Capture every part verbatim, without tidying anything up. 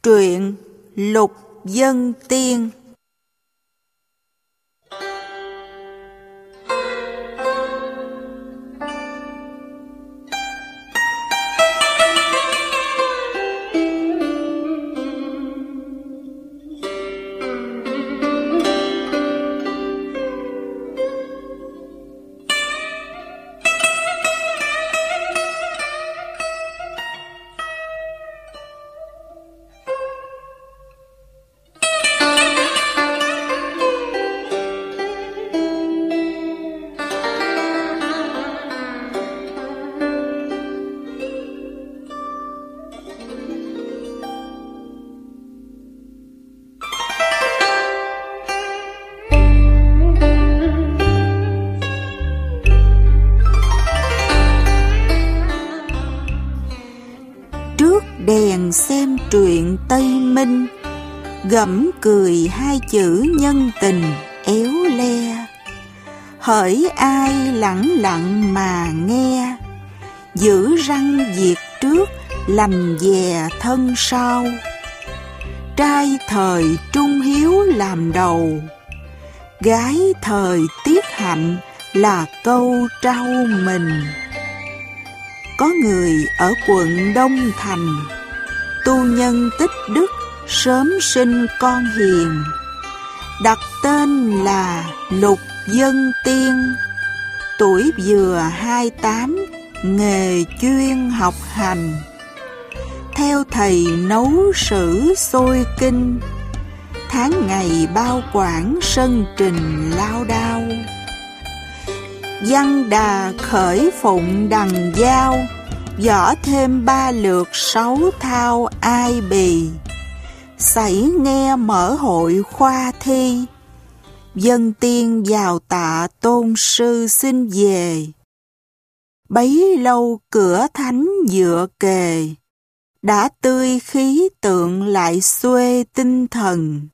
Truyện Lục Vân Tiên. Đèn xem truyện Tây Minh, gẫm cười hai chữ nhân tình éo le. Hỡi ai lẳng lặng mà nghe, giữ răng việc trước lành dè thân sau. Trai thời trung hiếu làm đầu, gái thời tiết hạnh là câu trao mình. Có người ở quận Đông Thành, tu nhân tích đức sớm sinh con hiền, đặt tên là Lục Vân Tiên. Tuổi vừa hai tám, nghề chuyên học hành, theo thầy nấu sử xôi kinh, tháng ngày bao quản sân trình lao đao. Văn đà khởi phụng đằng giao, võ thêm ba lượt sáu thao ai bì. Sảy nghe mở hội khoa thi, Vân Tiên vào tạ tôn sư xin về. Bấy lâu cửa thánh dựa kề, đã tươi khí tượng lại xuê tinh thần.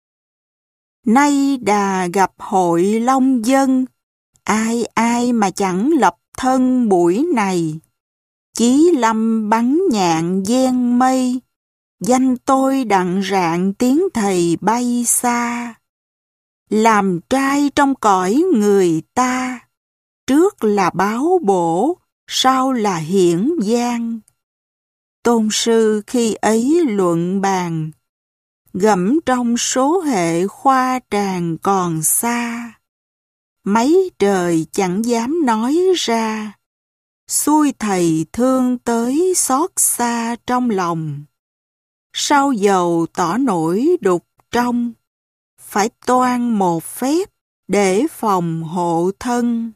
Nay đà gặp hội long dân, ai ai mà chẳng lập thân buổi này. Chí lâm bắn nhạn gian mây, danh tôi đặng rạng tiếng thầy bay xa. Làm trai trong cõi người ta, trước là báo bổ, sau là hiển giang. Tôn sư khi ấy luận bàn, gẫm trong số hệ khoa tràng còn xa. Mấy trời chẳng dám nói ra, xui thầy thương tới xót xa trong lòng. Sau dầu tỏ nổi đục trong, phải toan một phép để phòng hộ thân.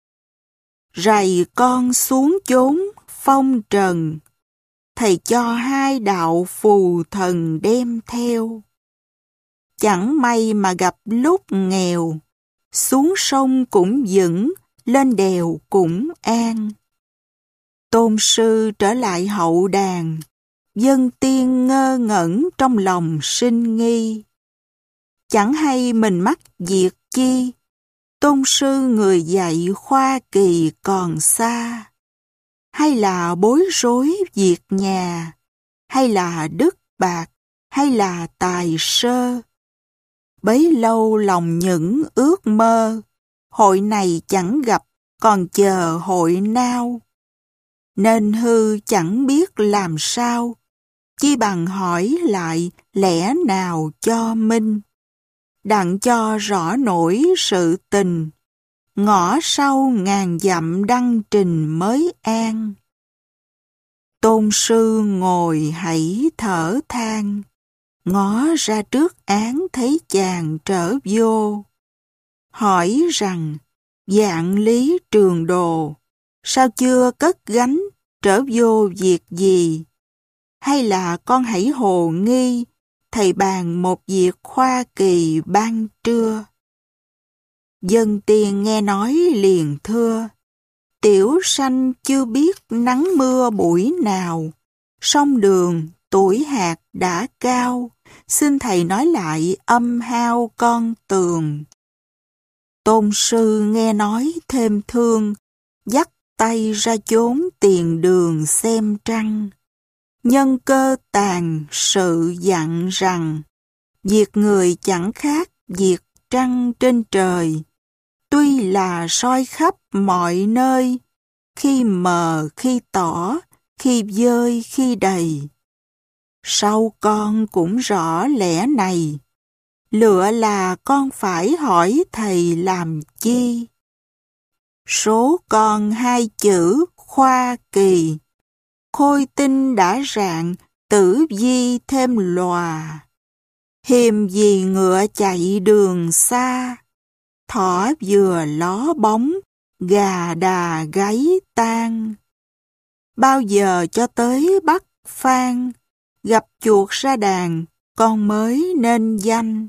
Rày con xuống chốn phong trần, thầy cho hai đạo phù thần đem theo. Chẳng may mà gặp lúc nghèo, xuống sông cũng vững, lên đèo cũng an. Tôn sư trở lại hậu đàn, Vân Tiên ngơ ngẩn trong lòng sinh nghi. Chẳng hay mình mắc việc chi, tôn sư người dạy khoa kỳ còn xa. Hay là bối rối việc nhà, hay là đức bạc, hay là tài sơ. Bấy lâu lòng những ước mơ, hội này chẳng gặp, còn chờ hội nào. Nên hư chẳng biết làm sao, chi bằng hỏi lại lẽ nào cho minh. Đặng cho rõ nổi sự tình, ngõ sau ngàn dặm đăng trình mới an. Tôn sư ngồi hãy thở than, ngó ra trước án thấy chàng trở vô. Hỏi rằng, vạn lý trường đồ, sao chưa cất gánh, trở vô việc gì? Hay là con hãy hồ nghi, thầy bàn một việc khoa kỳ ban trưa. Vân Tiên nghe nói liền thưa, tiểu sanh chưa biết nắng mưa buổi nào, sông đường tuổi hạt đã cao, xin thầy nói lại âm hao con tường. Tôn sư nghe nói thêm thương, dắt tay ra chốn tiền đường xem trăng. Nhân cơ tàn sự dặn rằng, việc người chẳng khác việc trăng trên trời, tuy là soi khắp mọi nơi, khi mờ khi tỏ, khi vơi khi đầy. Sau con cũng rõ lẽ này, lựa là con phải hỏi thầy làm chi. Số con hai chữ khoa kỳ, khôi tinh đã rạng, tử vi thêm lòa. Hiềm gì ngựa chạy đường xa, thỏ vừa ló bóng, gà đà gáy tan. Bao giờ cho tới Bắc Phan, gặp chuột ra đàn, con mới nên danh.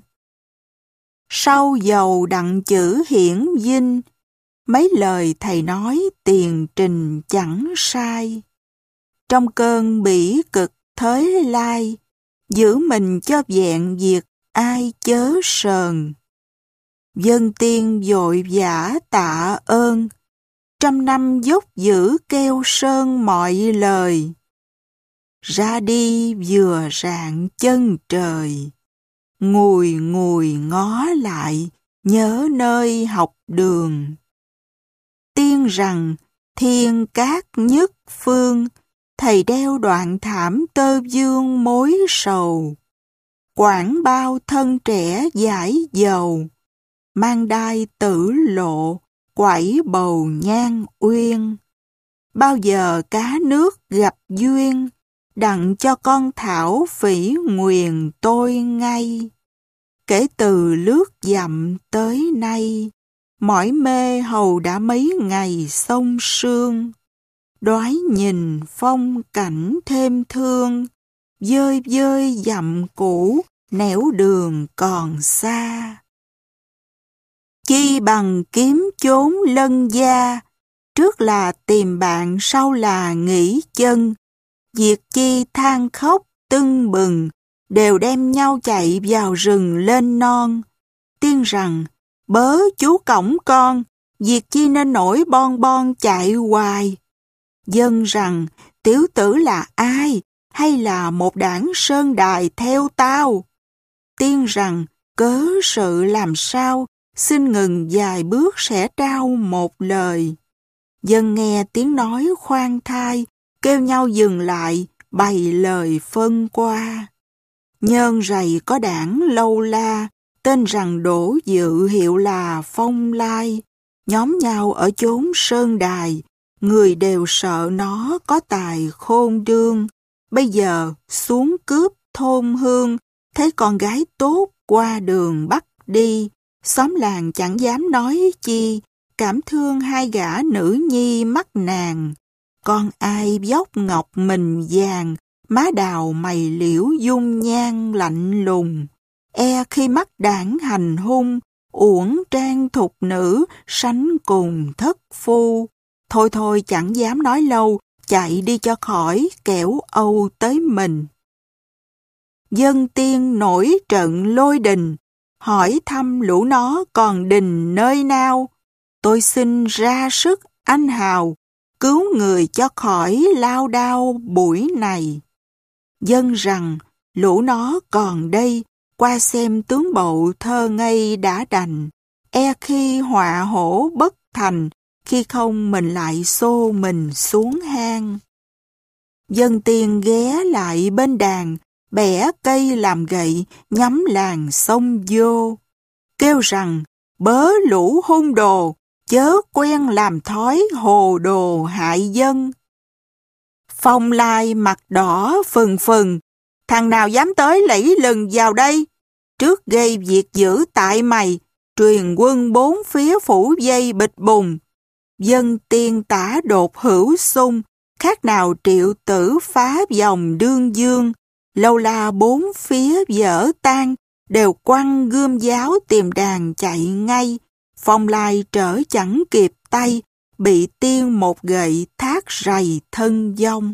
Sau dầu đặng chữ hiển vinh, mấy lời thầy nói tiền trình chẳng sai. Trong cơn bỉ cực thới lai, giữ mình cho vẹn việc ai chớ sờn. Dân tiên vội vã tạ ơn, trăm năm dốc giữ keo sơn mọi lời. Ra đi vừa rạng chân trời, ngùi ngùi ngó lại nhớ nơi học đường. Tiên rằng thiên cát nhất phương, thầy đeo đoạn thảm tơ vương mối sầu. Quảng bao thân trẻ giải dầu, mang đai tử lộ, quẩy bầu nhan uyên. Bao giờ cá nước gặp duyên, đặng cho con thảo phỉ nguyền tôi ngay. Kể từ lướt dặm tới nay, mỏi mê hầu đã mấy ngày sông sương. Đoái nhìn phong cảnh thêm thương, dơi dơi dặm cũ, nẻo đường còn xa. Chi bằng kiếm chốn lân gia, trước là tìm bạn sau là nghỉ chân. Việc chi than khóc tưng bừng, đều đem nhau chạy vào rừng lên non. Tiên rằng, bớ chú cổng con, việc chi nên nổi bon bon chạy hoài. Dân rằng, tiểu tử là ai, hay là một đảng sơn đài theo tao? Tiên rằng, cớ sự làm sao, xin ngừng vài bước sẽ trao một lời. Dân nghe tiếng nói khoan thai, kêu nhau dừng lại, bày lời phân qua. Nhơn rầy có đảng lâu la, tên rằng Đỗ Dự hiệu là Phong Lai. Nhóm nhau ở chốn sơn đài, người đều sợ nó có tài khôn đương. Bây giờ xuống cướp thôn hương, thấy con gái tốt qua đường bắt đi. Xóm làng chẳng dám nói chi, cảm thương hai gã nữ nhi mắt nàng. Con ai dốc ngọc mình vàng, má đào mày liễu dung nhan lạnh lùng. E khi mắt đảng hành hung, uổng trang thục nữ, sánh cùng thất phu. Thôi thôi chẳng dám nói lâu, chạy đi cho khỏi, kẻo âu tới mình. Dân tiên nổi trận lôi đình, hỏi thăm lũ nó còn đình nơi nào. Tôi xin ra sức anh hào, cứu người cho khỏi lao đao buổi này. Dân rằng, lũ nó còn đây, qua xem tướng bộ thơ ngây đã đành. E khi họa hổ bất thành, khi không mình lại xô mình xuống hang. Dân tiên ghé lại bên đàn, bẻ cây làm gậy, nhắm làng sông vô. Kêu rằng, bớ lũ hung đồ, chớ quen làm thói hồ đồ hại dân. Phong Lai mặt đỏ phừng phừng, thằng nào dám tới lẫy lừng vào đây? Trước gây việc dữ tại mày, truyền quân bốn phía phủ dây bịch bùng. Dân tiên tả đột hữu xung, khác nào triệu tử phá vòng đương dương. Lâu la bốn phía vỡ tan, đều quăng gươm giáo tìm đàn chạy ngay. Phong Lai trở chẳng kịp tay, bị tiên một gậy thác rầy thân vong.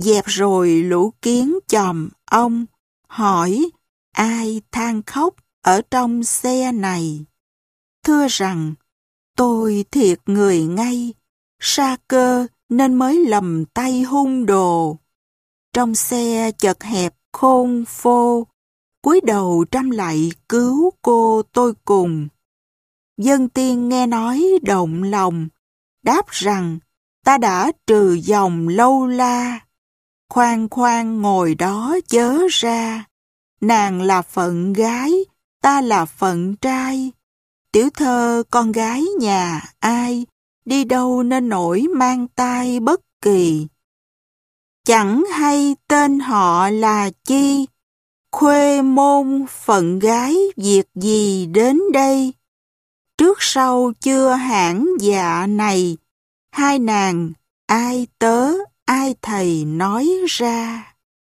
Dẹp rồi lũ kiến chòm ong, hỏi ai than khóc ở trong xe này. Thưa rằng, tôi thiệt người ngay, sa cơ nên mới lầm tay hung đồ. Trong xe chật hẹp khôn phô, cúi đầu trăm lạy cứu cô tôi cùng. Dân tiên nghe nói động lòng, đáp rằng ta đã trừ dòng lâu la. Khoan khoan ngồi đó chớ ra, nàng là phận gái, ta là phận trai. Tiểu thơ con gái nhà ai, đi đâu nên nổi mang tai bất kỳ. Chẳng hay tên họ là chi, khuê môn phận gái việc gì đến đây. Trước sau chưa hãng dạ này, hai nàng ai tớ ai thầy nói ra.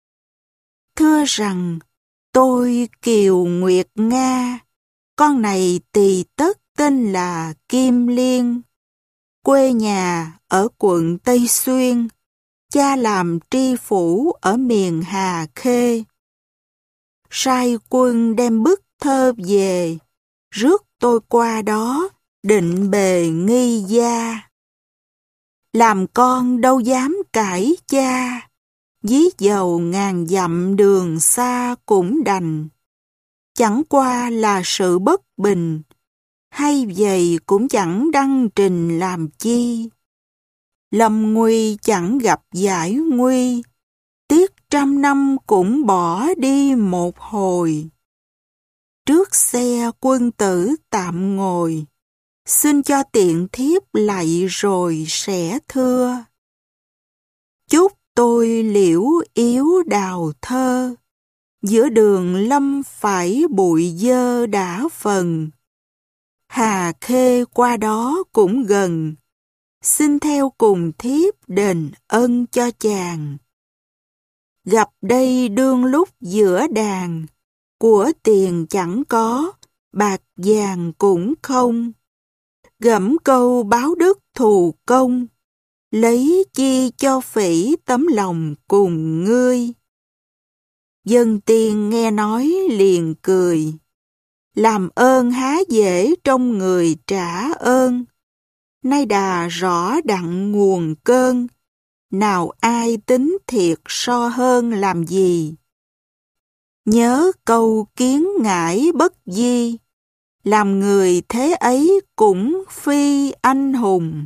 Thưa rằng, tôi Kiều Nguyệt Nga, con này tỳ tất tên là Kim Liên. Quê nhà ở quận Tây Xuyên, cha làm tri phủ ở miền Hà Khê. Sai quân đem bức thơ về, rước tôi qua đó, định bề nghi gia. Làm con đâu dám cãi cha, dí dầu ngàn dặm đường xa cũng đành. Chẳng qua là sự bất bình, hay vậy cũng chẳng đăng trình làm chi. Lâm nguy chẳng gặp giải nguy, tiếc trăm năm cũng bỏ đi một hồi. Trước xe quân tử tạm ngồi, xin cho tiện thiếp lạy rồi sẽ thưa. Chúc tôi liễu yếu đào thơ, giữa đường lâm phải bụi dơ đã phần. Hà Khê qua đó cũng gần, xin theo cùng thiếp đền ân cho chàng. Gặp đây đương lúc giữa đàn, của tiền chẳng có, bạc vàng cũng không. Gẫm câu báo đức thù công, lấy chi cho phỉ tấm lòng cùng ngươi. Dân tiên nghe nói liền cười, làm ơn há dễ trong người trả ơn. Nay đà rõ đặng nguồn cơn, nào ai tính thiệt so hơn làm gì. Nhớ câu kiến ngãi bất di, làm người thế ấy cũng phi anh hùng.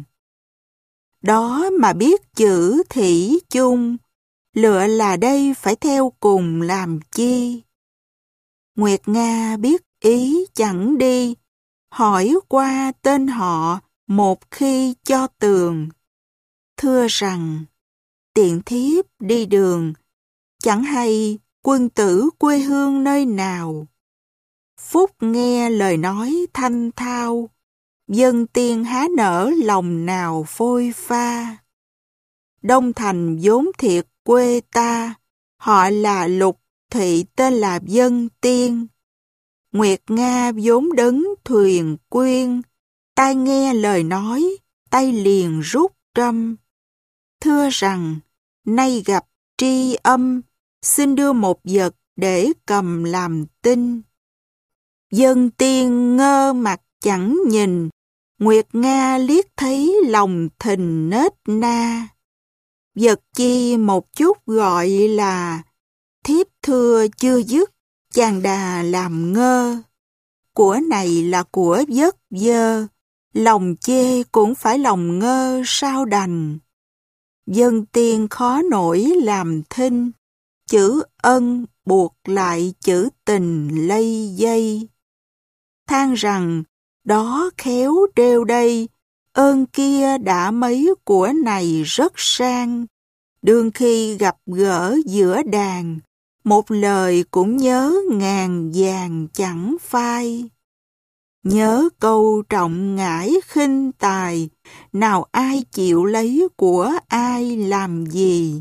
Đó mà biết chữ thủy chung, lựa là đây phải theo cùng làm chi. Nguyệt Nga biết ý chẳng đi, hỏi qua tên họ một khi cho tường. Thưa rằng, tiện thiếp đi đường, chẳng hay quân tử quê hương nơi nào. Phúc nghe lời nói thanh thao, dân tiên há nở lòng nào phôi pha. Đông Thành vốn thiệt quê ta, họ là Lục, thị tên là Dân Tiên. Nguyệt Nga vốn đấng thuyền quyên, tai nghe lời nói, tay liền rút trâm. Thưa rằng, nay gặp tri âm, xin đưa một vật để cầm làm tin. Dân Tiên ngơ mặt chẳng nhìn, Nguyệt Nga liếc thấy lòng thình nết na. Vật chi một chút gọi là, thiếp thưa chưa dứt, chàng đà làm ngơ. Của này là của vất vơ, lòng chê cũng phải lòng ngơ sao đành. Dân Tiên khó nổi làm thinh, chữ ân buộc lại chữ tình lây dây. Than rằng, đó khéo trêu đây, ơn kia đã mấy của này rất sang. Đương khi gặp gỡ giữa đàn, một lời cũng nhớ ngàn vàng chẳng phai. Nhớ câu trọng ngãi khinh tài, nào ai chịu lấy của ai làm gì.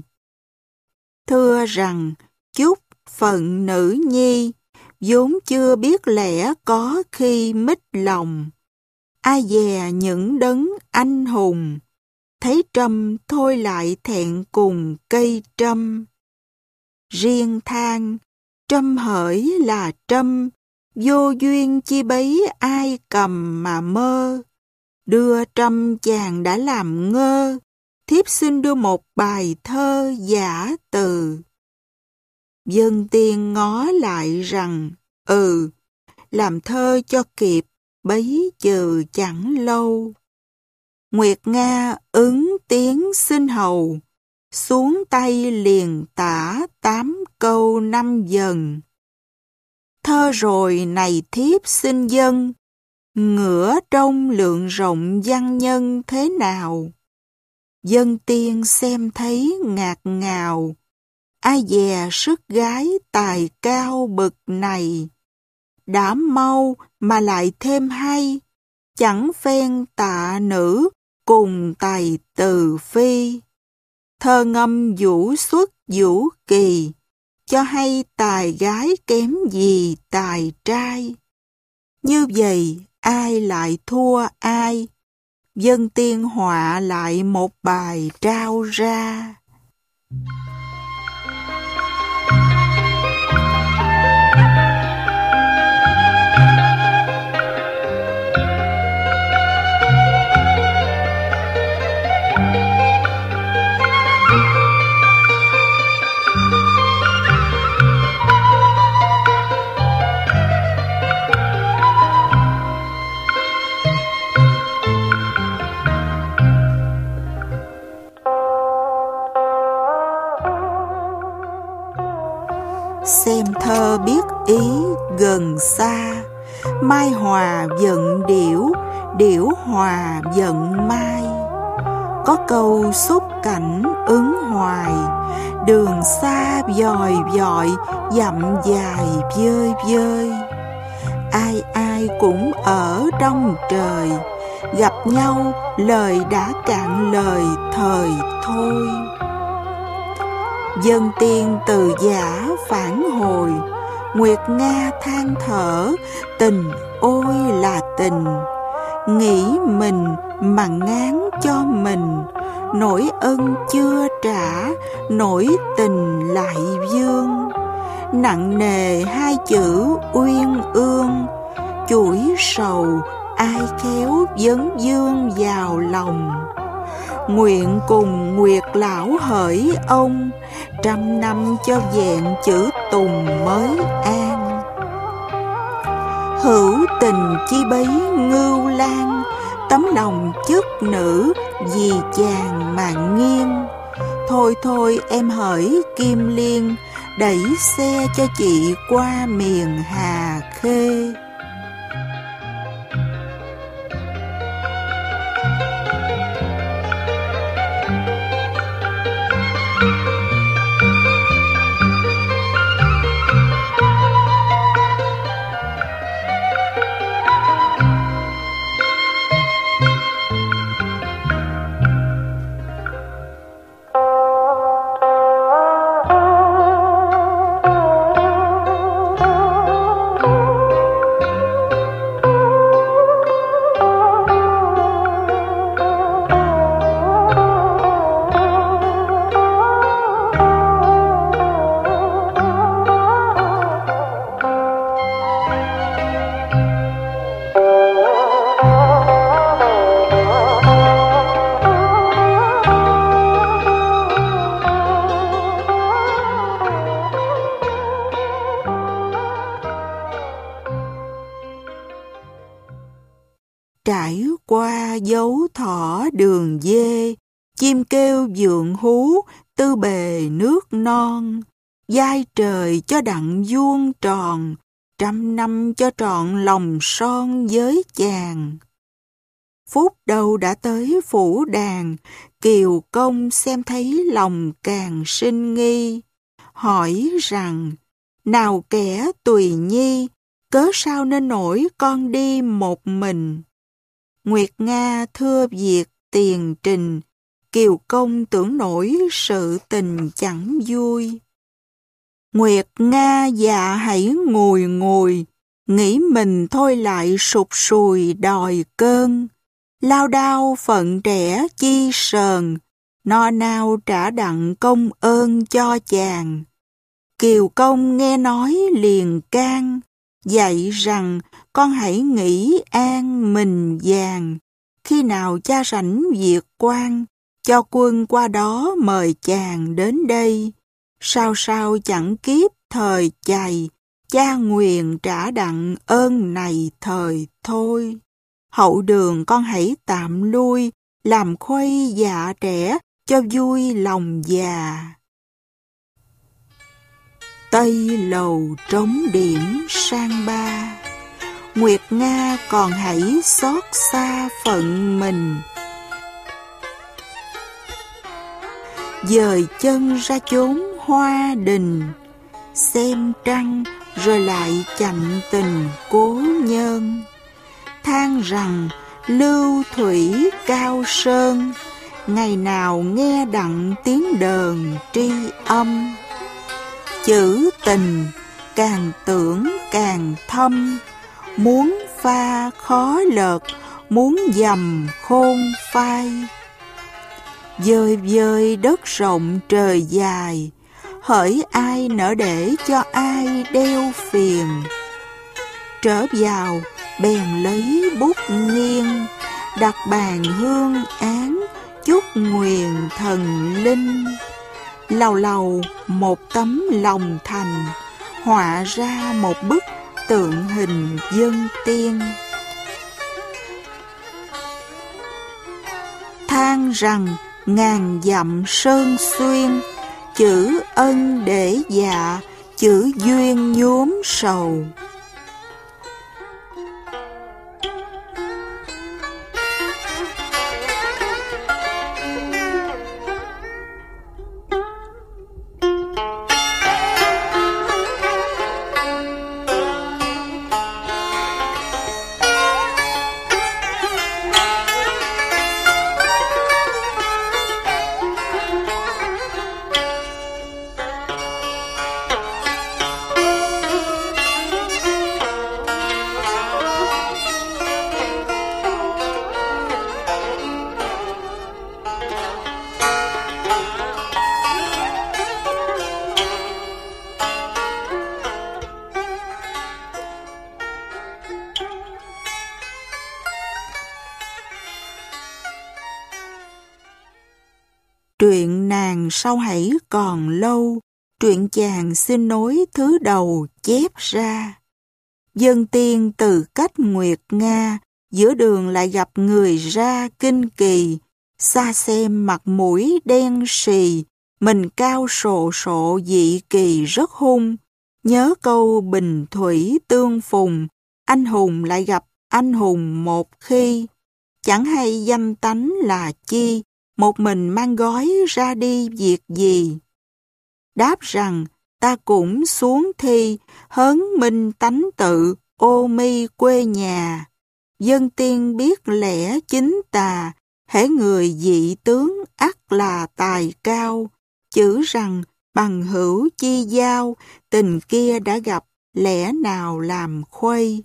Thưa rằng, chúc phận nữ nhi, vốn chưa biết lẽ có khi mít lòng. Ai dè những đấng anh hùng, thấy trâm thôi lại thẹn cùng cây trâm. Riêng than, trâm hỡi là trâm, vô duyên chi bấy ai cầm mà mơ. Đưa trâm chàng đã làm ngơ, thiếp xin đưa một bài thơ giả từ. Dân tiên ngó lại rằng, ừ, làm thơ cho kịp, bấy giờ chẳng lâu. Nguyệt Nga ứng tiếng xin hầu, xuống tay liền tả tám câu năm dần. Thơ rồi này thiếp xin dâng, ngửa trông lượng rộng văn nhân thế nào. Dân tiên xem thấy ngạc ngào, ai dè sức gái tài cao bực này. Đã mau mà lại thêm hay, chẳng phen tạ nữ cùng tài từ phi. Thơ ngâm vũ xuất vũ kỳ, cho hay tài gái kém gì tài trai. Như vậy ai lại thua ai, dân tiên họa lại một bài trao ra. Xem thơ biết ý gần xa, mai hòa giận điểu, điểu hòa giận mai. Có câu xúc cảnh ứng hoài, đường xa vòi vọi, dặm dài vơi vơi. Ai ai cũng ở trong trời, gặp nhau lời đã cạn lời thời thôi. Dân tiên từ giả phản hồi, Nguyệt Nga than thở, tình ôi là tình. Nghĩ mình mà ngán cho mình, nỗi ân chưa trả, nỗi tình lại vương. Nặng nề hai chữ uyên ương, chuỗi sầu ai khéo vấn vương vào lòng. Nguyện cùng Nguyệt lão hỡi ông, trăm năm cho vẹn chữ tùng mới an. Hữu tình chi bấy ngưu lang, tấm lòng chức nữ vì chàng mà nghiêng. Thôi thôi em hỡi Kim Liên, đẩy xe cho chị qua miền Hà Khê. Trải qua dấu thỏ đường dê, chim kêu vượng hú, tư bề nước non. Giai trời cho đặng vuông tròn, trăm năm cho trọn lòng son với chàng. Phút đầu đã tới phủ đàn, Kiều Công xem thấy lòng càng sinh nghi. Hỏi rằng, nào kẻ tùy nhi, cớ sao nên nổi con đi một mình. Nguyệt Nga thưa việc tiền trình, Kiều Công tưởng nổi sự tình chẳng vui. Nguyệt Nga dạ hãy ngùi ngùi, nghĩ mình thôi lại sụt sùi đòi cơn. lao đao phận trẻ chi sờn, no nao trả đặng công ơn cho chàng. Kiều công nghe nói liền can, dạy rằng con hãy nghĩ an mình vàng. Khi nào cha rảnh việc quan, cho quân qua đó mời chàng đến đây. Sao sao chẳng kiếp thời chày, cha nguyền trả đặng ơn này thời thôi. Hậu đường con hãy tạm lui, làm khuây dạ trẻ, cho vui lòng già. Tây lầu trống điểm sang ba, Nguyệt Nga còn hãy xót xa phận mình. Dời chân ra chốn hoa đình, xem trăng rồi lại chạnh tình cố nhân. Than rằng lưu thủy cao sơn, ngày nào nghe đặng tiếng đờn tri âm. Chữ tình càng tưởng càng thâm, muốn pha khó lợt, muốn dầm khôn phai. Dời dời đất rộng trời dài, hỡi ai nỡ để cho ai đeo phiền. Trở vào bèn lấy bút nghiêng, đặt bàn hương án, chúc nguyền thần linh. Lầu lầu một tấm lòng thành, họa ra một bức tượng hình dân tiên. Than rằng ngàn dặm sơn xuyên, chữ ân để dạ, chữ duyên nhuốm sầu. Truyện nàng sau hãy còn lâu, truyện chàng xin nối thứ đầu chép ra. Dân tiên từ cách Nguyệt Nga, giữa đường lại gặp người ra kinh kỳ. Xa xem mặt mũi đen sì, mình cao sộ sộ dị kỳ rất hung. Nhớ câu bình thủy tương phùng, anh hùng lại gặp anh hùng một khi. Chẳng hay danh tánh là chi, một mình mang gói ra đi việc gì. Đáp rằng ta cũng xuống thi, hớn minh tánh tự, ô mi quê nhà. Dân tiên biết lẽ chính tà, hễ người dị tướng ắt là tài cao. Chữ rằng bằng hữu chi giao, tình kia đã gặp, lẽ nào làm khuây.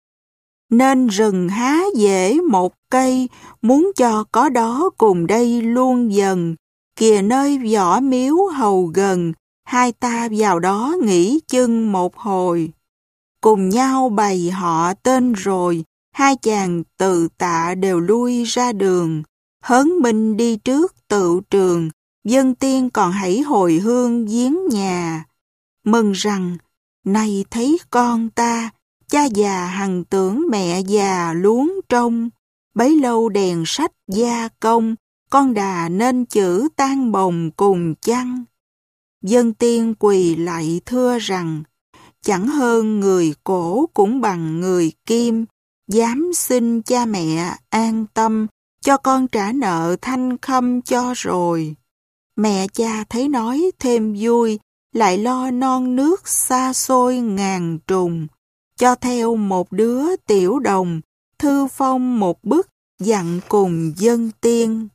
Nên rừng há dễ một cây, muốn cho có đó cùng đây luôn dần. Kìa nơi võ miếu hầu gần, hai ta vào đó nghỉ chân một hồi. Cùng nhau bày họ tên rồi, hai chàng từ tạ đều lui ra đường. Hớn minh đi trước tự trường, dân tiên còn hãy hồi hương viếng nhà. Mừng rằng, này thấy con ta, cha già hằng tưởng mẹ già luống trông. Bấy lâu đèn sách gia công, con đà nên chữ tan bồng cùng chăng. Dân tiên quỳ lạy thưa rằng, chẳng hơn người cổ cũng bằng người kim. Dám xin cha mẹ an tâm, cho con trả nợ thanh khâm cho rồi. Mẹ cha thấy nói thêm vui, lại lo non nước xa xôi ngàn trùng. Cho theo một đứa tiểu đồng, thư phong một bức dặn cùng dân tiên.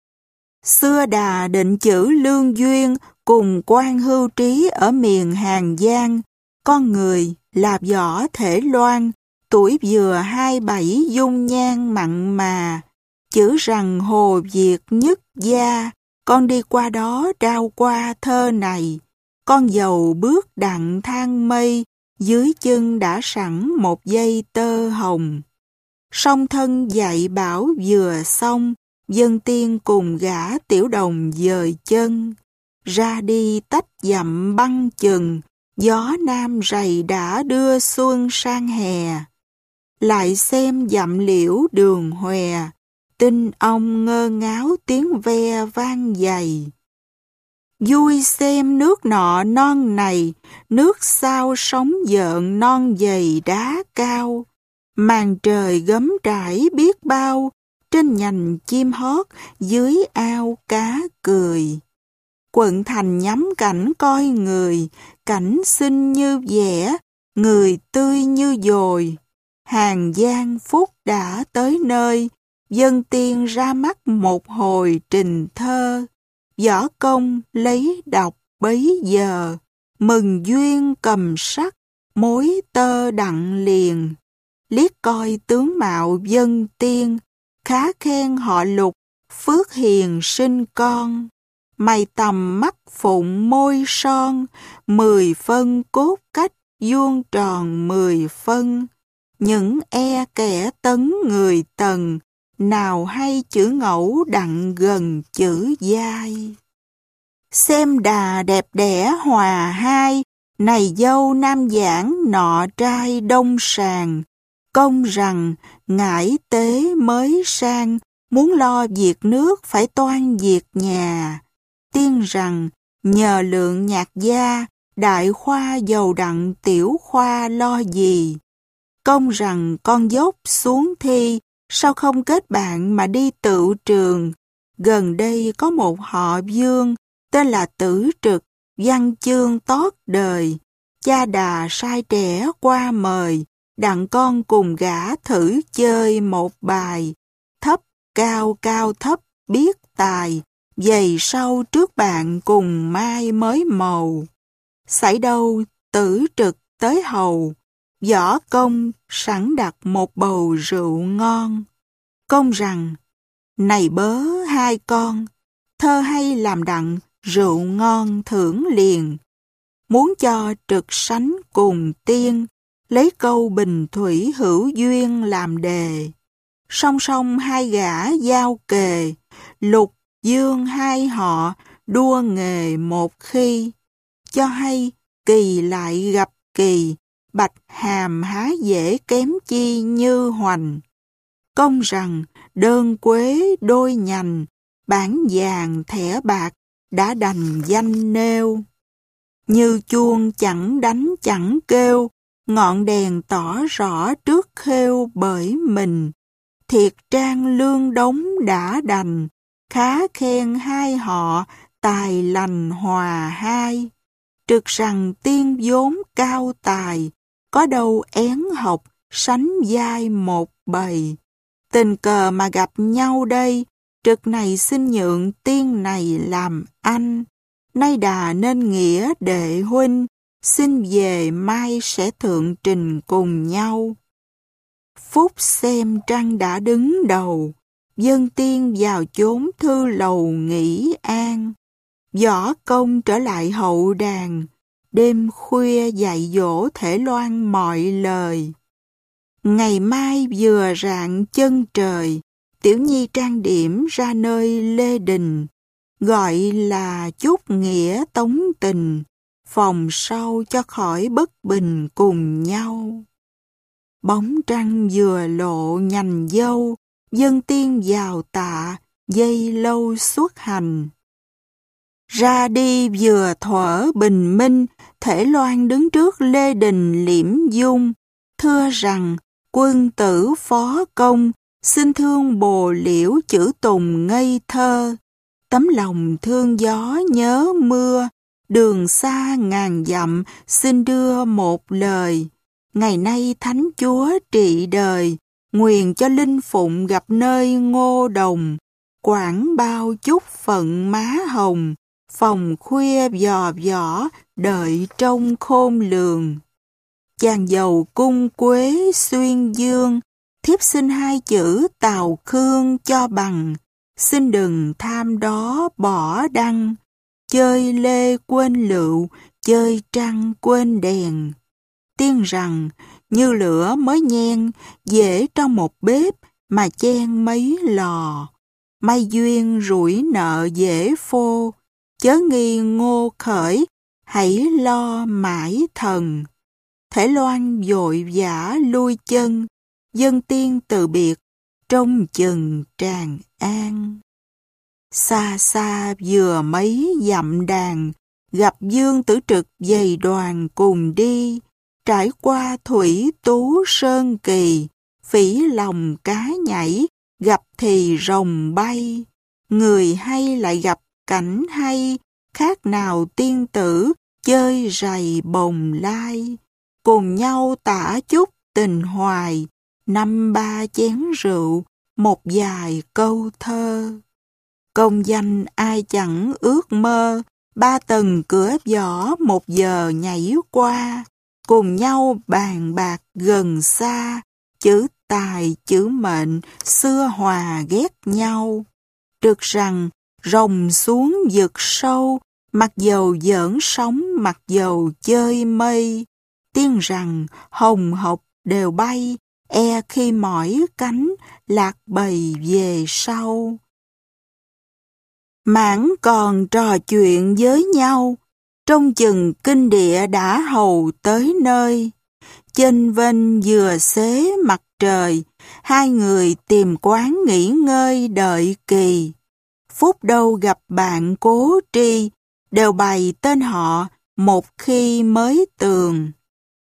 Xưa đà định chữ lương duyên, cùng quan hưu trí ở miền Hàng Giang. Con người là võ thể loan, tuổi vừa hai bảy dung nhan mặn mà. chữ rằng Hồ Việt nhất gia, con đi qua đó trao qua thơ này. Con dầu bước đặng thang mây, dưới chân đã sẵn một dây tơ hồng. Song thân dạy bảo vừa xong, dân tiên cùng gã tiểu đồng dời chân. Ra đi tách dặm băng chừng, gió nam rày đã đưa xuân sang hè. Lại xem dặm liễu đường hòe, tinh ong ngơ ngáo tiếng ve vang dày. Vui xem nước nọ non này, nước sao sóng dợn non dày đá cao. Màn trời gấm trải biết bao, trên nhành chim hót, dưới ao cá cười. Quận thành nhắm cảnh coi người, cảnh xinh như vẽ, người tươi như dồi. Hàng Giang phúc đã tới nơi, dân tiên ra mắt một hồi trình thơ. Võ công lấy đọc bấy giờ, mừng duyên cầm sắc, mối tơ đặng liền. Liếc coi tướng mạo dân tiên, khá khen họ Lục, phước hiền sinh con. Mày tầm mắt phụng môi son, mười phân cốt cách vuông tròn mười phân. Những e kẻ tấn người tần, nào hay chữ ngẫu đặng gần chữ giai. Xem đà đẹp đẽ hòa hai, này dâu nam giảng nọ trai đông sàng. Công rằng ngải tế mới sang, muốn lo việc nước phải toan việc nhà. Tiên rằng nhờ lượng nhạc gia, đại khoa giàu đặng tiểu khoa lo gì. Công rằng con dốc xuống thi, sao không kết bạn mà đi tựu trường. Gần đây có một họ Dương, tên là Tử Trực, văn chương tót đời. Cha đà sai trẻ qua mời, đặng con cùng gã thử chơi một bài. Thấp cao cao thấp biết tài, giày sau trước bạn cùng mai mới màu. Xảy đâu Tử Trực tới hầu, Võ Công sẵn đặt một bầu rượu ngon. Công rằng, này bớ hai con, thơ hay làm đặng, rượu ngon thưởng liền. Muốn cho Trực sánh cùng tiên, lấy câu bình thủy hữu duyên làm đề. Song song hai gã giao kề, Lục Dương hai họ đua nghề một khi. Cho hay kỳ lại gặp kỳ, bạch hàm há dễ kém chi như hoành. Công rằng đơn quế đôi nhành, bản vàng thẻ bạc đã đành danh nêu. Như chuông chẳng đánh chẳng kêu, ngọn đèn tỏ rõ trước khêu bởi mình. Thiệt trang lương đống đã đành, khá khen hai họ tài lành hòa hai. Trực rằng tiên vốn cao tài, có đâu én học sánh vai một bầy. Tình cờ mà gặp nhau đây, Trực này xin nhượng tiên này làm anh. Nay đà nên nghĩa đệ huynh, xin về mai sẽ thượng trình cùng nhau. Phúc xem trăng đã đứng đầu, dân tiên vào chốn thư lầu nghỉ an. Võ Công trở lại hậu đàn, đêm khuya dạy dỗ thể loan mọi lời. Ngày mai vừa rạng chân trời, Tiểu Nhi trang điểm ra nơi Lê Đình, gọi là chút nghĩa tống tình, phòng sau cho khỏi bất bình cùng nhau. Bóng trăng vừa lộ nhành dâu, dân tiên vào tạ, dây lâu xuất hành. Ra đi vừa thuở bình minh, Thể Loan đứng trước Lê Đình liễm dung, thưa rằng quân tử phó công, xin thương bồ liễu chữ tùng ngây thơ. Tấm lòng thương gió nhớ mưa, đường xa ngàn dặm xin đưa một lời. Ngày nay Thánh Chúa trị đời, nguyền cho linh phụng gặp nơi ngô đồng. Quảng bao chúc phận má hồng, phòng khuya dò võ đợi trông khôn lường. Chàng dầu cung quế xuyên dương, thiếp xin hai chữ Tào Khương cho bằng, xin đừng tham đó bỏ đăng, chơi lê quên lựu, chơi trăng quên đèn. Tiên rằng, như lửa mới nhen, dễ trong một bếp mà chen mấy lò. May duyên rủi nợ dễ phô, chớ nghi ngô khởi, hãy lo mãi thần. Thể loan vội vã lui chân, dân tiên từ biệt, trông chừng Tràng An. Xa xa vừa mấy dặm đàn, gặp Dương Tử Trực dày đoàn cùng đi, trải qua thủy tú sơn kỳ, phỉ lòng cá nhảy, gặp thì rồng bay. Người hay lại gặp cảnh hay, khác nào tiên tử, chơi rày bồng lai. Cùng nhau tả chút tình hoài, năm ba chén rượu, một vài câu thơ. Công danh ai chẳng ước mơ, ba tầng cửa võ một giờ nhảy qua. Cùng nhau bàn bạc gần xa, chữ tài chữ mệnh xưa hòa ghét nhau. Được rằng rồng xuống vực sâu, mặc dầu giỡn sóng mặc dầu chơi mây. Tiên rằng hồng hộc đều bay, e khi mỏi cánh lạc bầy về sau. Mãn còn trò chuyện với nhau, trông chừng kinh địa đã hầu tới nơi. Chênh vênh vừa xế mặt trời, hai người tìm quán nghỉ ngơi đợi kỳ. Phút đâu gặp bạn cố tri, đều bày tên họ một khi mới tường.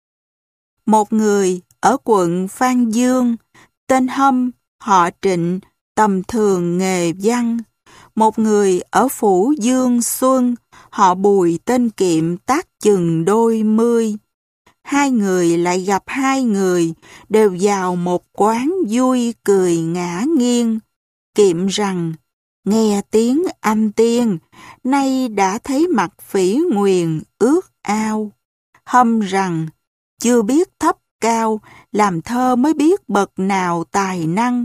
Một người ở quận Phan Dương, tên Hâm, họ Trịnh, tầm thường nghề văn. Một người ở phủ Dương Xuân, họ Bùi, tên Kiệm, tác chừng đôi mươi. Hai người lại gặp hai người, đều vào một quán vui cười ngã nghiêng. Kiệm rằng, nghe tiếng anh tiên, nay đã thấy mặt Phỉ Nguyền ước ao. Hâm rằng, chưa biết thấp cao, làm thơ mới biết bậc nào tài năng.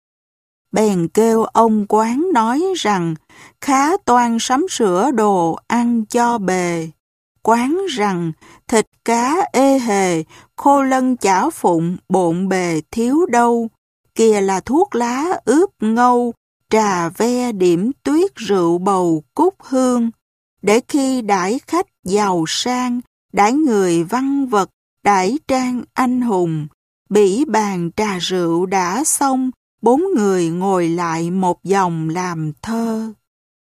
Bèn kêu ông quán nói rằng, khá toan sắm sửa đồ ăn cho bề. Quán rằng, thịt cá ê hề, khô lân chả phụng, bộn bề thiếu đâu. Kìa là thuốc lá ướp ngâu, trà ve điểm tuyết rượu bầu cúc hương. Để khi đãi khách giàu sang, đãi người văn vật, đãi trang anh hùng. Bỉ bàn trà rượu đã xong, bốn người ngồi lại một vòng làm thơ.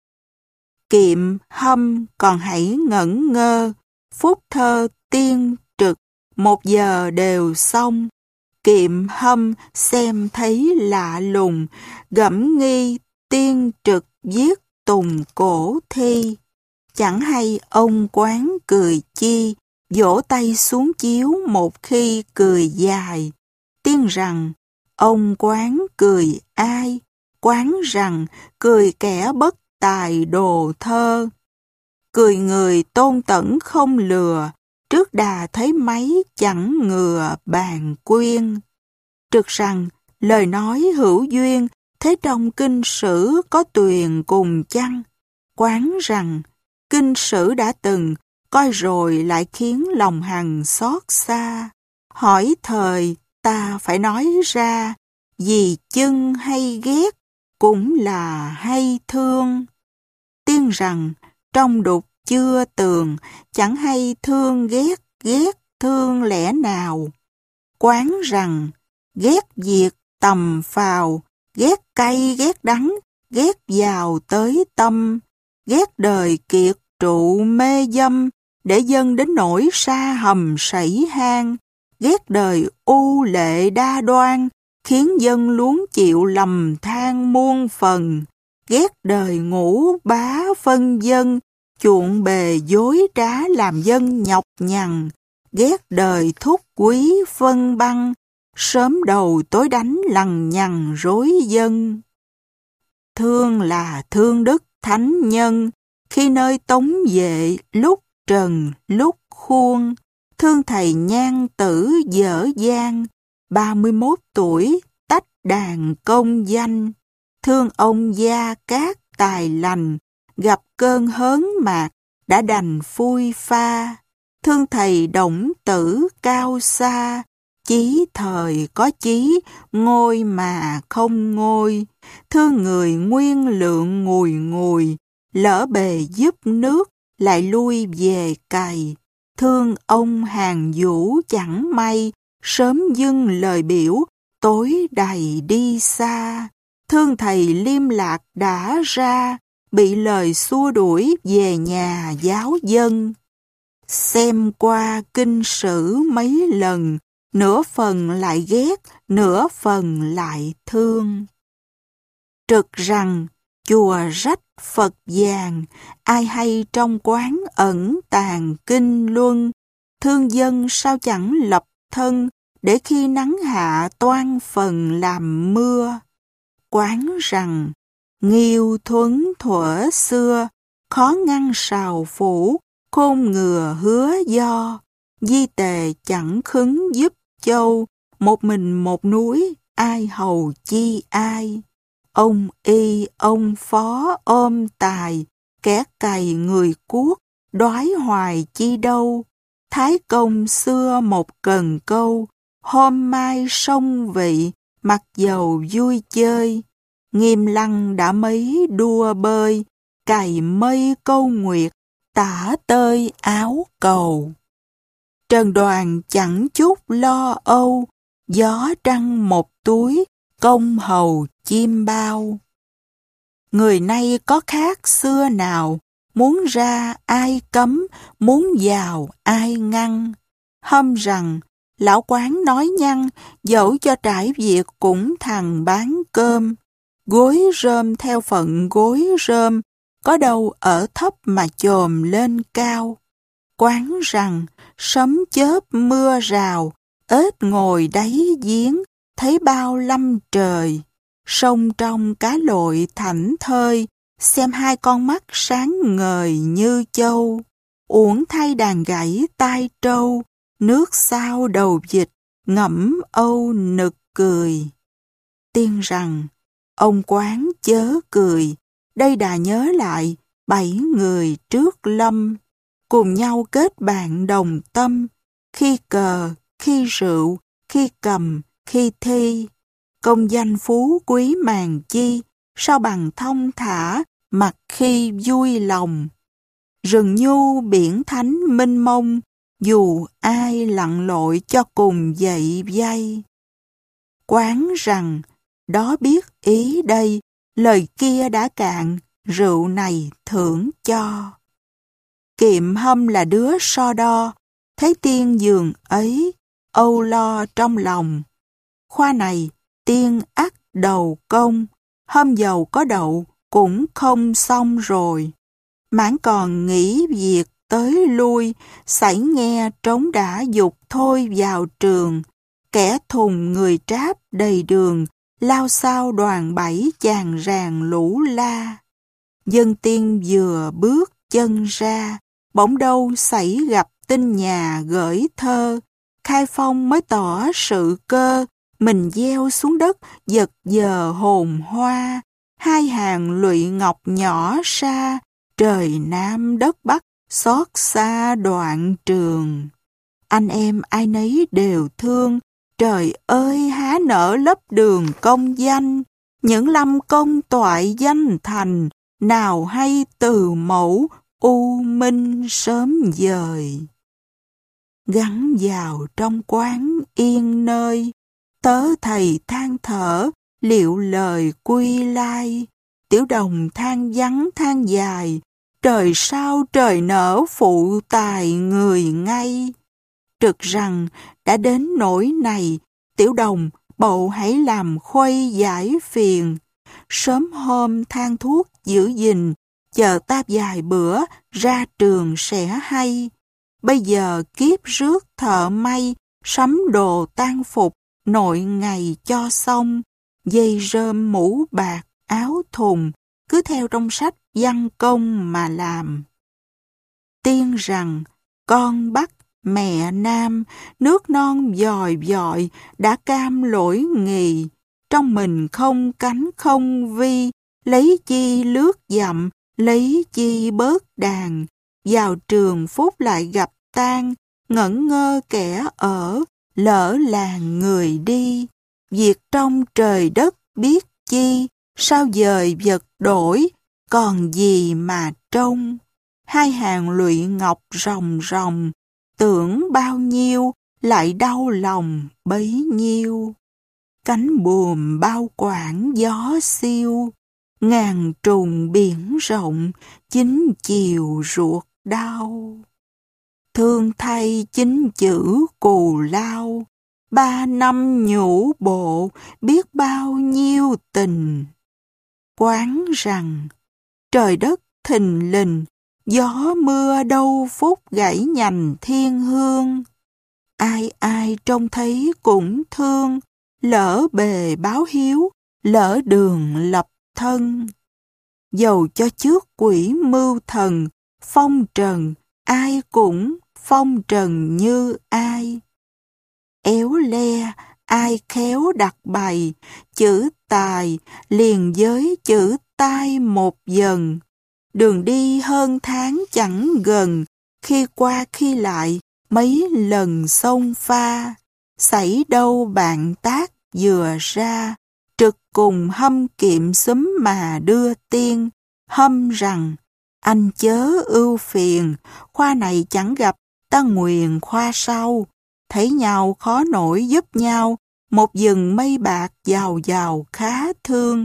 Kiệm, Hâm còn hãy ngẩn ngơ, phút thơ tiên trực, một giờ đều xong. Kiệm, Hâm xem thấy lạ lùng, gẫm nghi tiên trực viết tùng cổ thi. Chẳng hay ông quán cười chi, vỗ tay xuống chiếu một khi cười dài. Tiên rằng, ông quán cười ai? Quán rằng, cười kẻ bất tài đồ thơ. Cười người tôn tẩn không lừa, trước đà thấy mấy chẳng ngừa bàn quyên. Trực rằng, lời nói hữu duyên, thế trong kinh sử có tuyền cùng chăng? Quán rằng, kinh sử đã từng, coi rồi lại khiến lòng hằng xót xa. Hỏi thời, ta phải nói ra, vì chưng hay ghét, cũng là hay thương. Tiên rằng, trong đục chưa tường, chẳng hay thương ghét, ghét thương lẽ nào. Quán rằng, ghét việc tầm phào, ghét cay ghét đắng, ghét vào tới tâm, ghét đời kiệt trụ mê dâm, để dân đến nỗi sa hầm sảy hang, ghét đời u lệ đa đoan, khiến dân luống chịu lầm than muôn phần, ghét đời ngũ bá phân dân, chuộng bề dối trá làm dân nhọc nhằn, ghét đời thúc quý phân băng, sớm đầu tối đánh lằng nhằng rối dân. Thương là thương đức thánh nhân, khi nơi tống vệ lúc trần lúc khuôn, thương thầy nhan tử dở dang, ba mươi mốt tuổi đàn công danh. Thương ông Gia Cát tài lành, gặp cơn hớn mạc, đã đành phui pha. Thương thầy Đổng Tử cao xa, chí thời có chí, ngôi mà không ngôi. Thương người nguyên lượng ngùi ngùi, lỡ bề giúp nước, lại lui về cày. Thương ông Hàng Vũ chẳng may, sớm dưng lời biểu, tối đầy đi xa. Thương thầy Liêm Lạc đã ra, bị lời xua đuổi về nhà giáo dân. Xem qua kinh sử mấy lần, nửa phần lại ghét, nửa phần lại thương. Trực rằng, chùa rách Phật vàng, ai hay trong quán ẩn tàng kinh luân. Thương dân sao chẳng lập thân, để khi nắng hạ toan phần làm mưa. Quán rằng, nghiêu thuấn thuở xưa, khó ngăn sào phủ, khôn ngừa hứa do. Di tề chẳng khứng giúp châu, một mình một núi, ai hầu chi ai. Ông y ông phó ôm tài, kẻ cày người cuốc, đoái hoài chi đâu. Thái công xưa một cần câu, hôm mai sông vị, mặc dầu vui chơi. Nghiêm Lăng đã mấy đua bơi, cày mây câu nguyệt, tả tơi áo cầu. Trần Đoàn chẳng chút lo âu, gió trăng một túi, công hầu chim bao. Người nay có khác xưa nào, muốn ra ai cấm, muốn vào ai ngăn. Hâm rằng, lão quán nói nhăn, dẫu cho trải việc cũng thằng bán cơm. Gối rơm theo phận gối rơm, có đâu ở thấp mà chồm lên cao. Quán rằng, sấm chớp mưa rào, ếch ngồi đáy giếng, thấy bao lâm trời. Sông trong cá lội thảnh thơi, xem hai con mắt sáng ngời như châu. Uổng thay đàn gãy tai trâu, nước sao đầu vịt, ngẫm âu nực cười. Tiên rằng, ông quán chớ cười, đây đà nhớ lại bảy người trước lâm, cùng nhau kết bạn đồng tâm, khi cờ, khi rượu, khi cầm, khi thi. Công danh phú quý màng chi, sao bằng thông thả, mặc khi vui lòng. Rừng nhu biển thánh mênh mông, dù ai lặn lội cho cùng dậy vay. Quán rằng, đó biết ý đây, lời kia đã cạn, rượu này thưởng cho. Kiệm Hâm là đứa so đo, thấy tiên giường ấy, âu lo trong lòng. Khoa này, tiên ắt đầu công, Hâm dầu có đậu, cũng không xong rồi. Mãn còn nghĩ việc tới lui, sảy nghe trống đã dục thôi vào trường. Kẻ thùng người tráp đầy đường, lao sao đoàn bảy chàng ràng lũ la. Dân tiên vừa bước chân ra, bỗng đâu xảy gặp tin nhà gửi thơ. Khai Phong mới tỏ sự cơ, mình gieo xuống đất giật giờ hồn hoa. Hai hàng lụy ngọc nhỏ xa, trời Nam đất Bắc xót xa đoạn trường. Anh em ai nấy đều thương, trời ơi há nở lấp đường công danh. Những lâm công toại danh thành, nào hay từ mẫu u minh sớm dời. Gắn vào trong quán yên nơi, tớ thầy than thở, liệu lời quy lai. Tiểu đồng than vắng than dài, trời sao trời nở phụ tài người ngay. Trực rằng, đã đến nỗi này, tiểu đồng bậu hãy làm khuây giải phiền. Sớm hôm than thuốc giữ gìn, chờ ta vài bữa ra trường sẽ hay. Bây giờ kiếp rước thợ may, sắm đồ tang phục, nội ngày cho xong. Dây rơm mũ bạc, áo thùng, cứ theo trong sách văn công mà làm. Tiên rằng, con Bắc, mẹ Nam, nước non dòi dọi, đã cam lỗi nghì. trong mình không cánh không vi, lấy chi lướt dặm, lấy chi bớt đàn, vào trường phút lại gặp tan, ngẩn ngơ kẻ ở, lỡ làng người đi, việc trong trời đất biết chi, sao dời vật đổi, còn gì mà trông. Hai hàng lụy ngọc ròng ròng, tưởng bao nhiêu, lại đau lòng bấy nhiêu. Cánh buồm bao quảng gió siêu, ngàn trùng biển rộng, chính chiều ruột đau. Thương thay chính chữ cù lao, ba năm nhũ bộ, biết bao nhiêu tình. Quán rằng, trời đất thình lình, gió mưa đâu phút gãy nhành thiên hương. Ai ai trông thấy cũng thương, lỡ bề báo hiếu, lỡ đường lập thân. Dầu cho trước quỷ mưu thần, phong trần, ai cũng phong trần như ai. Éo le, ai khéo đặt bày, chữ tài liền với chữ tai một dần. Đường đi hơn tháng chẳng gần, khi qua khi lại mấy lần xông pha. Xảy đâu bạn tác vừa ra, trực cùng hâm kiệm xúm mà đưa tiên. Hâm rằng, anh chớ ưu phiền, khoa này chẳng gặp, ta nguyền khoa sau. Thấy nhau khó nổi giúp nhau, một vừng mây bạc giàu giàu khá thương.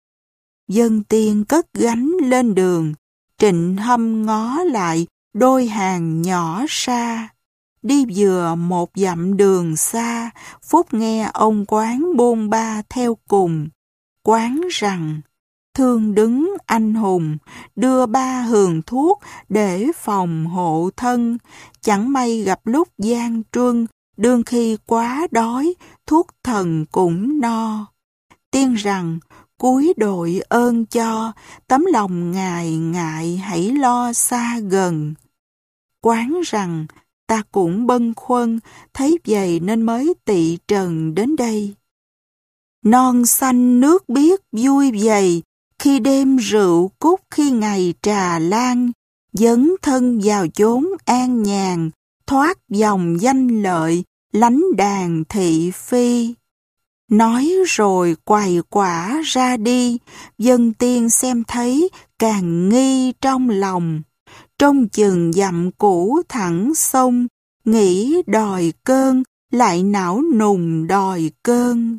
Dân tiên cất gánh lên đường, Trịnh Hâm ngó lại đôi hàng nhỏ xa. Đi vừa một dặm đường xa, phúc nghe ông quán bôn ba theo cùng. Quán rằng, thương đứng anh hùng, đưa ba hường thuốc để phòng hộ thân. Chẳng may gặp lúc gian truân, đương khi quá đói, thuốc thần cũng no. Tiên rằng, cúi đội ơn cho, tấm lòng ngài ngại hãy lo xa gần. Quán rằng, ta cũng bâng khuâng, thấy vậy nên mới tị trần đến đây. Non xanh nước biếc vui vầy, khi đêm rượu cúc khi ngày trà lan, dấn thân vào chốn an nhàn, thoát dòng danh lợi, lánh đàn thị phi. Nói rồi quầy quả ra đi, dân tiên xem thấy càng nghi trong lòng. Trong chừng dặm cũ thẳng sông, nghĩ đòi cơn, lại não nùng đòi cơn.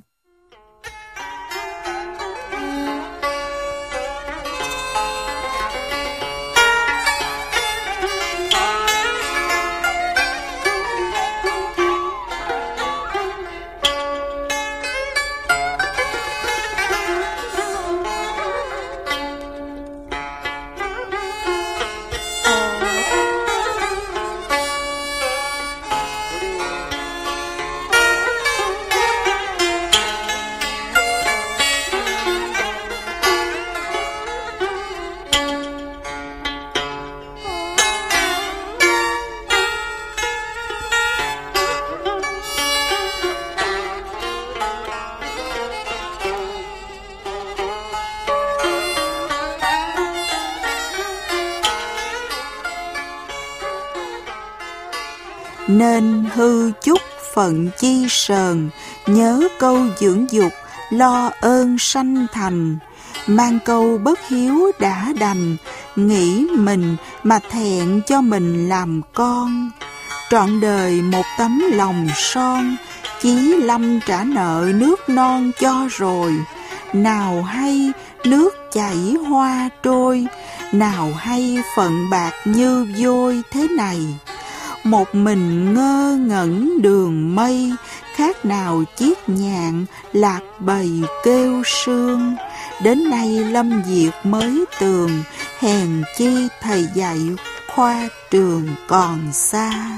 Nên hư chúc phận chi sờn, nhớ câu dưỡng dục, lo ơn sanh thành. Mang câu bất hiếu đã đành, nghĩ mình mà thẹn cho mình làm con. Trọn đời một tấm lòng son, chí lâm trả nợ nước non cho rồi. Nào hay nước chảy hoa trôi, nào hay phận bạc như vôi thế này. Một mình ngơ ngẩn đường mây, khác nào chiếc nhạn lạc bầy kêu sương. Đến nay Lâm Diệt mới tường, hèn chi thầy dạy khoa trường còn xa.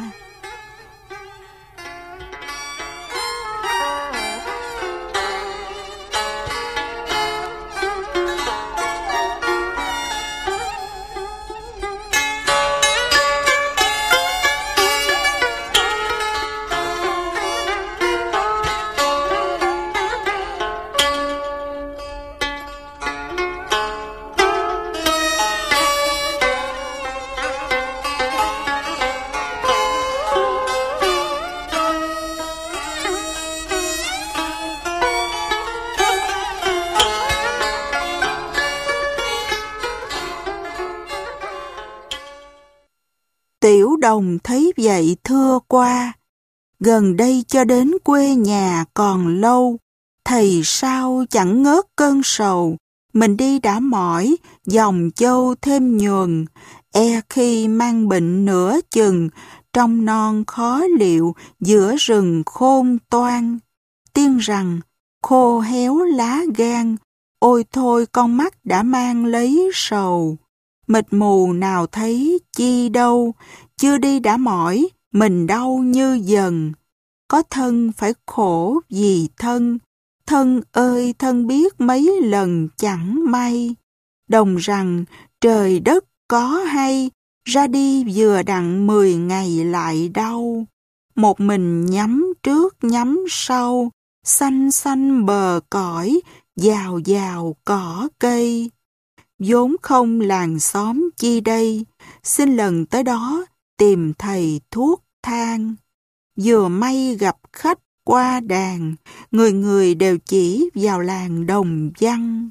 Tiểu đồng thấy vậy thưa qua, gần đây cho đến quê nhà còn lâu, thầy sao chẳng ngớt cơn sầu, mình đi đã mỏi, dòng châu thêm nhuần, e khi mang bệnh nửa chừng, trong non khó liệu giữa rừng khôn toan. Tiên rằng, khô héo lá gan, ôi thôi con mắt đã mang lấy sầu. Mịt mù nào thấy chi đâu, chưa đi đã mỏi, mình đau như dần. Có thân phải khổ vì thân, thân ơi thân biết mấy lần chẳng may. Đồng rằng trời đất có hay, ra đi vừa đặng mười ngày lại đau. Một mình nhắm trước nhắm sau, xanh xanh bờ cõi, giào giào cỏ cây. Vốn không làng xóm chi đây, xin lần tới đó tìm thầy thuốc thang. Vừa may gặp khách qua đàn, người người đều chỉ vào làng Đồng Văn.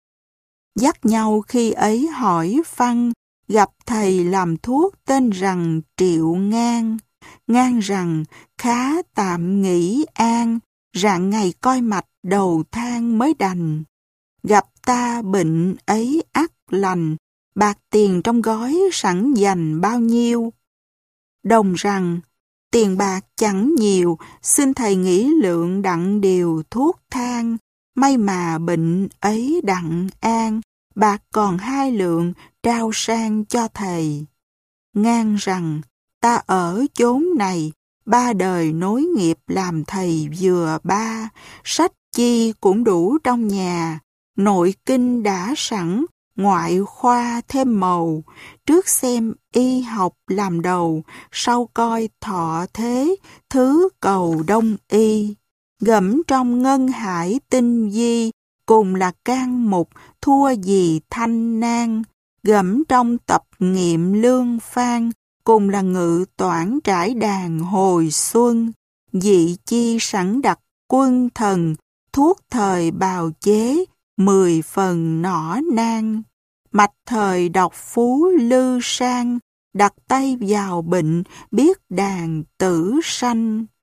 Dắt nhau khi ấy hỏi phân, gặp thầy làm thuốc tên rằng Triệu Ngang. Ngang rằng khá tạm nghỉ an, rạng ngày coi mạch đầu thang mới đành. Gặp ta bệnh ấy ắt lành, bạc tiền trong gói sẵn dành bao nhiêu. Đồng rằng, tiền bạc chẳng nhiều, xin thầy nghĩ lượng đặng điều thuốc thang, may mà bệnh ấy đặng an, bạc còn hai lượng trao sang cho thầy. Ngang rằng, ta ở chốn này, ba đời nối nghiệp làm thầy vừa ba, sách chi cũng đủ trong nhà, nội kinh đã sẵn, ngoại khoa thêm màu, trước xem y học làm đầu, sau coi thọ thế, thứ cầu đông y. Gẫm trong ngân hải tinh di, cùng là can mục, thua gì thanh nan. Gẫm trong tập nghiệm lương phan, cùng là ngự toản trải đàn hồi xuân. Dị chi sẵn đặt quân thần, thuốc thời bào chế, mười phần nỏ nang. Mạch thời độc phú lư sang, đặt tay vào bệnh, biết đàn tử sanh.